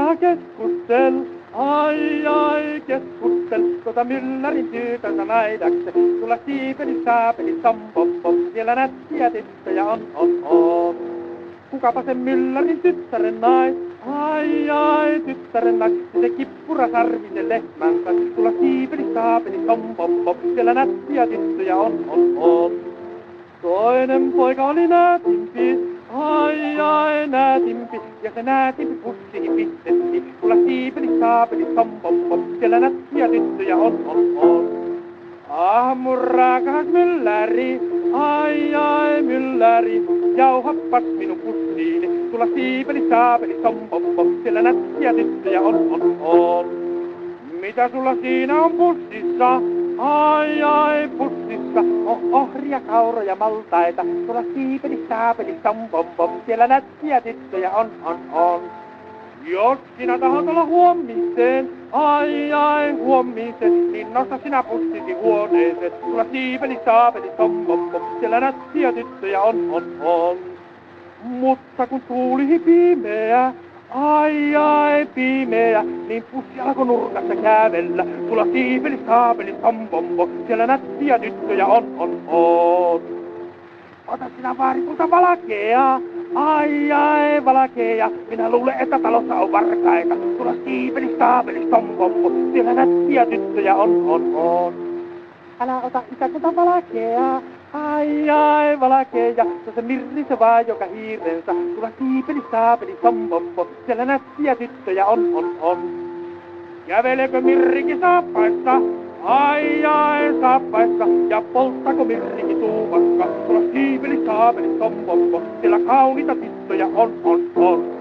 Ai keskustel, myllärin tytönsä näidäksä. Tulla siipeli, saapeli, tom, pom, pom, siellä nättiä tyttöjä on. Kukapa sen myllärin tyttären nais? Ai, tyttären nais, se kippura sarvinen lehmänsä. Tulla siipeli, saapeli, tom, pom, pom, siellä nättiä tyttöjä on. Toinen poika oli näätimpi, ai näätimpi, ja se näätimpi pussiin pistetti. Tulla siipeli, saapeli, tom, pom, pom, siellä nättiä tyttöjä on. Mun raakas mylläri, ai mylläri, jauhappas minun pussiini. Tulla siipeli, saapeli, tom, pom, pom, siellä nättiä tyttöjä on. Mitä sulla siinä on pussissa? Ai pussissa on ohria, kauroja, maltaita. Tulla siipeli, saapeli, tom, pom, pom, siellä nättiä tyttöjä on. Jos sinä tahdot olla huomiseen, ai huomiseen, niin nosta sinä pussisi huoneeseen. Tulla siipeli, saapeli, tom, pom, pom, siellä nättiä tyttöjä on. Mutta kun tuuli pimeä, ai pimeä, niin pussi alkoi nurkassa kävellä. Tulla siipeli, saapeli, tom, pom, pom, siellä nättiä tyttöjä on. Ota sinä vaarikulta valkea, ai valkea. Minä luulen, että talossa on varkaita. Tulla siipeli, saapeli, tom, pom, pom, siellä nättiä tyttöjä on. Älä ota isäkulta valkea, ai valkea. Se on se Mirri se vaan joka hiirensä. Tulla siipeli, saapeli, tom, pom, pom, siellä nättiä tyttöjä on. Kävelepä Mirrikin saappaissa? Ai saappaissa, ja polttako Mirrikin tuupakka? Tulla siipeli, saapeli, tom, pom, pom, siellä kauniita tyttöjä on.